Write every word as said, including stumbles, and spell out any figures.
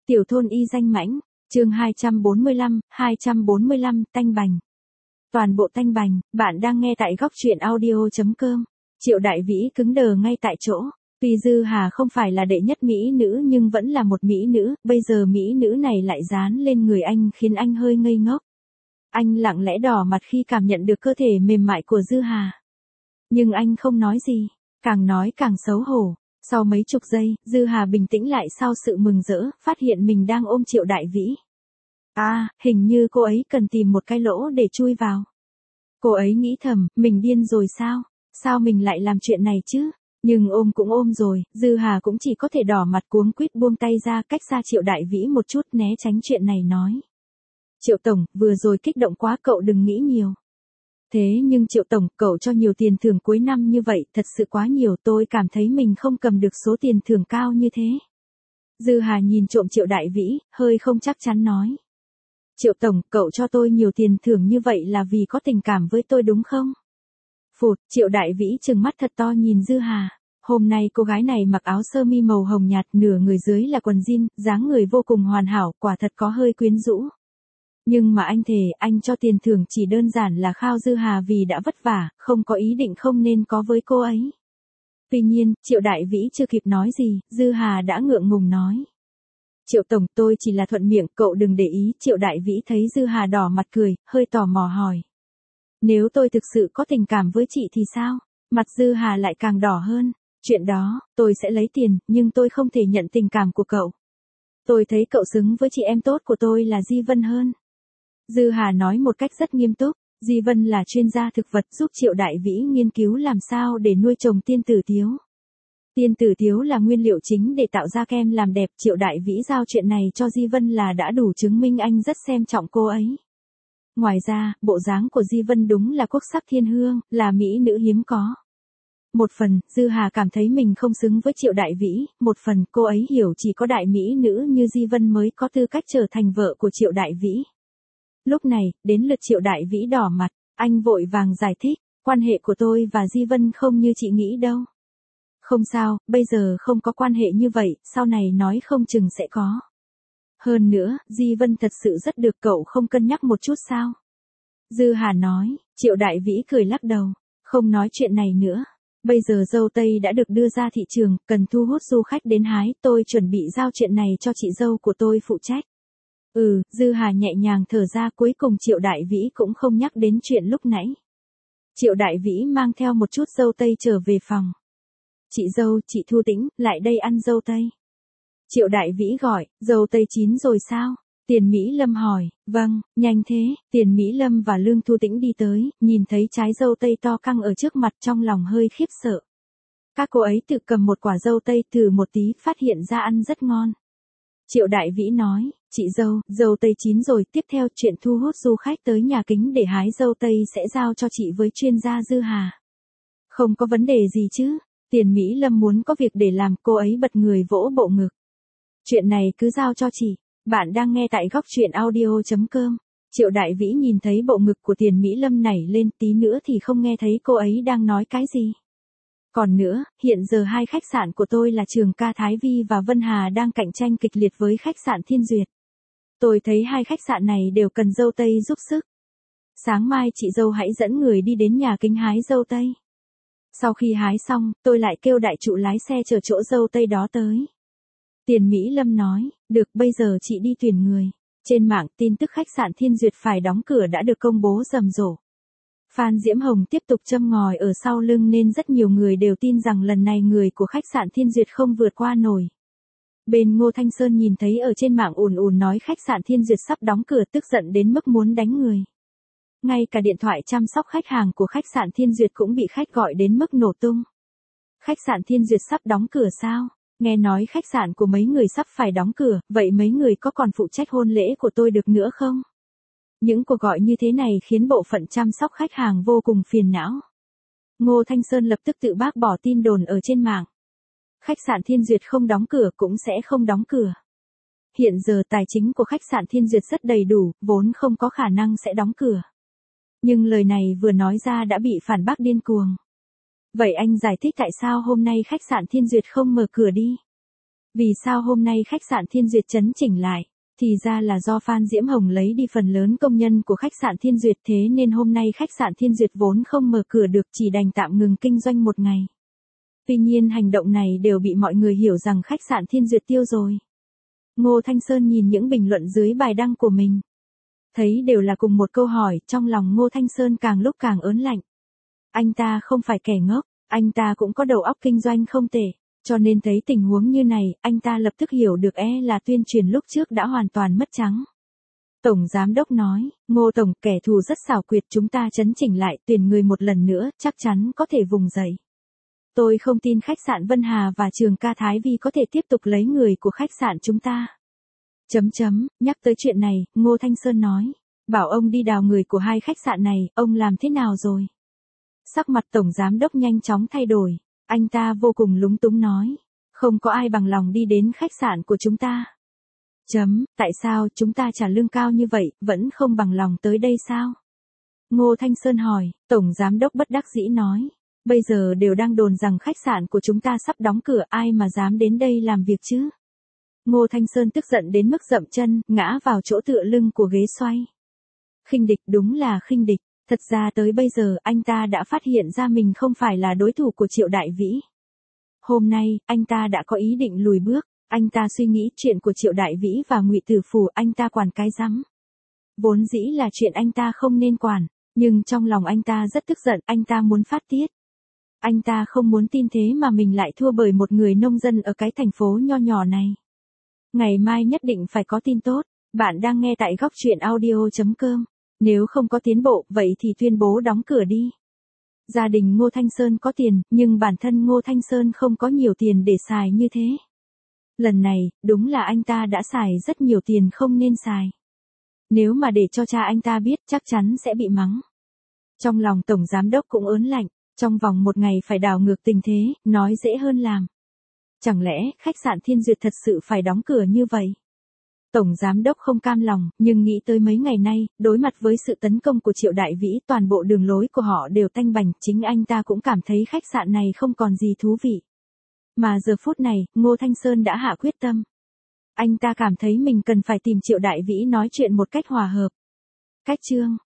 Tiểu thôn y danh mãnh, chương hai trăm bốn mươi lăm, hai trăm bốn mươi lăm, tanh bành. Toàn bộ tanh bành, bạn đang nghe tại góc truyện audio.com. Triệu Đại Vĩ cứng đờ ngay tại chỗ. Tuy Dư Hà không phải là đệ nhất mỹ nữ nhưng vẫn là một mỹ nữ, bây giờ mỹ nữ này lại dán lên người anh khiến anh hơi ngây ngốc. Anh lặng lẽ đỏ mặt khi cảm nhận được cơ thể mềm mại của Dư Hà. Nhưng anh không nói gì, càng nói càng xấu hổ. Sau mấy chục giây, Dư Hà bình tĩnh lại sau sự mừng rỡ, phát hiện mình đang ôm Triệu Đại Vĩ. À, hình như cô ấy cần tìm một cái lỗ để chui vào. Cô ấy nghĩ thầm, mình điên rồi sao? Sao mình lại làm chuyện này chứ? Nhưng ôm cũng ôm rồi, Dư Hà cũng chỉ có thể đỏ mặt cuống quýt buông tay ra cách xa Triệu Đại Vĩ một chút né tránh chuyện này nói. Triệu Tổng, vừa rồi kích động quá cậu đừng nghĩ nhiều. Thế nhưng Triệu Tổng, cậu cho nhiều tiền thưởng cuối năm như vậy, thật sự quá nhiều, tôi cảm thấy mình không cầm được số tiền thưởng cao như thế. Dư Hà nhìn trộm Triệu Đại Vĩ, hơi không chắc chắn nói. Triệu Tổng, cậu cho tôi nhiều tiền thưởng như vậy là vì có tình cảm với tôi đúng không? Phụt, Triệu Đại Vĩ trừng mắt thật to nhìn Dư Hà. Hôm nay cô gái này mặc áo sơ mi màu hồng nhạt, nửa người dưới là quần jean, dáng người vô cùng hoàn hảo, quả thật có hơi quyến rũ. Nhưng mà anh thề, anh cho tiền thưởng chỉ đơn giản là khao Dư Hà vì đã vất vả, không có ý định không nên có với cô ấy. Tuy nhiên, Triệu Đại Vĩ chưa kịp nói gì, Dư Hà đã ngượng ngùng nói. Triệu Tổng, tôi chỉ là thuận miệng, cậu đừng để ý. Triệu Đại Vĩ thấy Dư Hà đỏ mặt cười, hơi tò mò hỏi. Nếu tôi thực sự có tình cảm với chị thì sao? Mặt Dư Hà lại càng đỏ hơn. Chuyện đó, tôi sẽ lấy tiền, nhưng tôi không thể nhận tình cảm của cậu. Tôi thấy cậu xứng với chị em tốt của tôi là Di Vân hơn. Dư Hà nói một cách rất nghiêm túc, Di Vân là chuyên gia thực vật giúp Triệu Đại Vĩ nghiên cứu làm sao để nuôi trồng tiên tử tiếu. Tiên tử tiếu là nguyên liệu chính để tạo ra kem làm đẹp. Triệu Đại Vĩ giao chuyện này cho Di Vân là đã đủ chứng minh anh rất xem trọng cô ấy. Ngoài ra, bộ dáng của Di Vân đúng là quốc sắc thiên hương, là mỹ nữ hiếm có. Một phần, Dư Hà cảm thấy mình không xứng với Triệu Đại Vĩ, một phần cô ấy hiểu chỉ có đại mỹ nữ như Di Vân mới có tư cách trở thành vợ của Triệu Đại Vĩ. Lúc này, đến lượt Triệu Đại Vĩ đỏ mặt, anh vội vàng giải thích, quan hệ của tôi và Di Vân không như chị nghĩ đâu. Không sao, bây giờ không có quan hệ như vậy, sau này nói không chừng sẽ có. Hơn nữa, Di Vân thật sự rất được, cậu không cân nhắc một chút sao? Dư Hà nói. Triệu Đại Vĩ cười lắc đầu, không nói chuyện này nữa. Bây giờ dâu tây đã được đưa ra thị trường, cần thu hút du khách đến hái, tôi chuẩn bị giao chuyện này cho chị dâu của tôi phụ trách. Ừ, Dư Hà nhẹ nhàng thở ra, cuối cùng Triệu Đại Vĩ cũng không nhắc đến chuyện lúc nãy. Triệu Đại Vĩ mang theo một chút dâu tây trở về phòng. Chị dâu, chị Thu Tĩnh, lại đây ăn dâu tây. Triệu Đại Vĩ gọi, dâu tây chín rồi sao? Tiền Mỹ Lâm hỏi, vâng, nhanh thế. Tiền Mỹ Lâm và Lương Thu Tĩnh đi tới, nhìn thấy trái dâu tây to căng ở trước mặt trong lòng hơi khiếp sợ. Các cô ấy tự cầm một quả dâu tây thử một tí, phát hiện ra ăn rất ngon. Triệu Đại Vĩ nói, chị dâu, dâu tây chín rồi, tiếp theo chuyện thu hút du khách tới nhà kính để hái dâu tây sẽ giao cho chị với chuyên gia Dư Hà. Không có vấn đề gì chứ? Tiền Mỹ Lâm muốn có việc để làm, cô ấy bật người vỗ bộ ngực. Chuyện này cứ giao cho chị. Bạn đang nghe tại góc truyện audio.com. Triệu Đại Vĩ nhìn thấy bộ ngực của Tiền Mỹ Lâm nảy lên, tí nữa thì không nghe thấy cô ấy đang nói cái gì. Còn nữa, hiện giờ hai khách sạn của tôi là Trường Ca Thái Vi và Vân Hà đang cạnh tranh kịch liệt với khách sạn Thiên Duyệt. Tôi thấy hai khách sạn này đều cần dâu tây giúp sức. Sáng mai chị dâu hãy dẫn người đi đến nhà kính hái dâu tây. Sau khi hái xong, tôi lại kêu đại trụ lái xe chở chỗ dâu tây đó tới. Tiền Mỹ Lâm nói, được, bây giờ chị đi tuyển người. Trên mạng, tin tức khách sạn Thiên Duyệt phải đóng cửa đã được công bố rầm rộ. Phan Diễm Hồng tiếp tục châm ngòi ở sau lưng nên rất nhiều người đều tin rằng lần này người của khách sạn Thiên Duyệt không vượt qua nổi. Bên Ngô Thanh Sơn nhìn thấy ở trên mạng ùn ùn nói khách sạn Thiên Duyệt sắp đóng cửa, tức giận đến mức muốn đánh người. Ngay cả điện thoại chăm sóc khách hàng của khách sạn Thiên Duyệt cũng bị khách gọi đến mức nổ tung. Khách sạn Thiên Duyệt sắp đóng cửa sao? Nghe nói khách sạn của mấy người sắp phải đóng cửa, vậy mấy người có còn phụ trách hôn lễ của tôi được nữa không? Những cuộc gọi như thế này khiến bộ phận chăm sóc khách hàng vô cùng phiền não. Ngô Thanh Sơn lập tức tự bác bỏ tin đồn ở trên mạng. Khách sạn Thiên Duyệt không đóng cửa cũng sẽ không đóng cửa. Hiện giờ tài chính của khách sạn Thiên Duyệt rất đầy đủ, vốn không có khả năng sẽ đóng cửa. Nhưng lời này vừa nói ra đã bị phản bác điên cuồng. Vậy anh giải thích tại sao hôm nay khách sạn Thiên Duyệt không mở cửa đi? Vì sao hôm nay khách sạn Thiên Duyệt chấn chỉnh lại? Thì ra là do Phan Diễm Hồng lấy đi phần lớn công nhân của khách sạn Thiên Duyệt, thế nên hôm nay khách sạn Thiên Duyệt vốn không mở cửa được, chỉ đành tạm ngừng kinh doanh một ngày. Tuy nhiên hành động này đều bị mọi người hiểu rằng khách sạn Thiên Duyệt tiêu rồi. Ngô Thanh Sơn nhìn những bình luận dưới bài đăng của mình. Thấy đều là cùng một câu hỏi, trong lòng Ngô Thanh Sơn càng lúc càng ớn lạnh. Anh ta không phải kẻ ngốc, anh ta cũng có đầu óc kinh doanh không tệ. Cho nên thấy tình huống như này, anh ta lập tức hiểu được e là tuyên truyền lúc trước đã hoàn toàn mất trắng. Tổng Giám Đốc nói, Ngô Tổng, kẻ thù rất xảo quyệt, chúng ta chấn chỉnh lại, tuyển người một lần nữa, chắc chắn có thể vùng dậy. Tôi không tin khách sạn Vân Hà và trường ca Thái Vi có thể tiếp tục lấy người của khách sạn chúng ta. Chấm chấm, nhắc tới chuyện này, Ngô Thanh Sơn nói, bảo ông đi đào người của hai khách sạn này, ông làm thế nào rồi? Sắc mặt Tổng Giám Đốc nhanh chóng thay đổi. Anh ta vô cùng lúng túng nói, không có ai bằng lòng đi đến khách sạn của chúng ta. Chấm, tại sao chúng ta trả lương cao như vậy, vẫn không bằng lòng tới đây sao? Ngô Thanh Sơn hỏi, Tổng Giám Đốc bất đắc dĩ nói, bây giờ đều đang đồn rằng khách sạn của chúng ta sắp đóng cửa, ai mà dám đến đây làm việc chứ? Ngô Thanh Sơn tức giận đến mức dậm chân, ngã vào chỗ tựa lưng của ghế xoay. Khinh địch, đúng là khinh địch. Thật ra tới bây giờ anh ta đã phát hiện ra mình không phải là đối thủ của Triệu Đại Vĩ. Hôm nay, anh ta đã có ý định lùi bước, anh ta suy nghĩ chuyện của Triệu Đại Vĩ và Ngụy Tử Phủ anh ta quản cái rắm. Vốn dĩ là chuyện anh ta không nên quản, nhưng trong lòng anh ta rất tức giận, anh ta muốn phát tiết. Anh ta không muốn tin thế mà mình lại thua bởi một người nông dân ở cái thành phố nho nhỏ này. Ngày mai nhất định phải có tin tốt, bạn đang nghe tại góc truyện audio chấm com. Nếu không có tiến bộ, vậy thì tuyên bố đóng cửa đi. Gia đình Ngô Thanh Sơn có tiền, nhưng bản thân Ngô Thanh Sơn không có nhiều tiền để xài như thế. Lần này, đúng là anh ta đã xài rất nhiều tiền không nên xài. Nếu mà để cho cha anh ta biết, chắc chắn sẽ bị mắng. Trong lòng Tổng Giám Đốc cũng ớn lạnh, trong vòng một ngày phải đảo ngược tình thế, nói dễ hơn làm. Chẳng lẽ, khách sạn Thiên Duyệt thật sự phải đóng cửa như vậy? Tổng Giám Đốc không cam lòng, nhưng nghĩ tới mấy ngày nay, đối mặt với sự tấn công của Triệu Đại Vĩ, toàn bộ đường lối của họ đều tanh bành, chính anh ta cũng cảm thấy khách sạn này không còn gì thú vị. Mà giờ phút này, Ngô Thanh Sơn đã hạ quyết tâm. Anh ta cảm thấy mình cần phải tìm Triệu Đại Vĩ nói chuyện một cách hòa hợp. Cách chương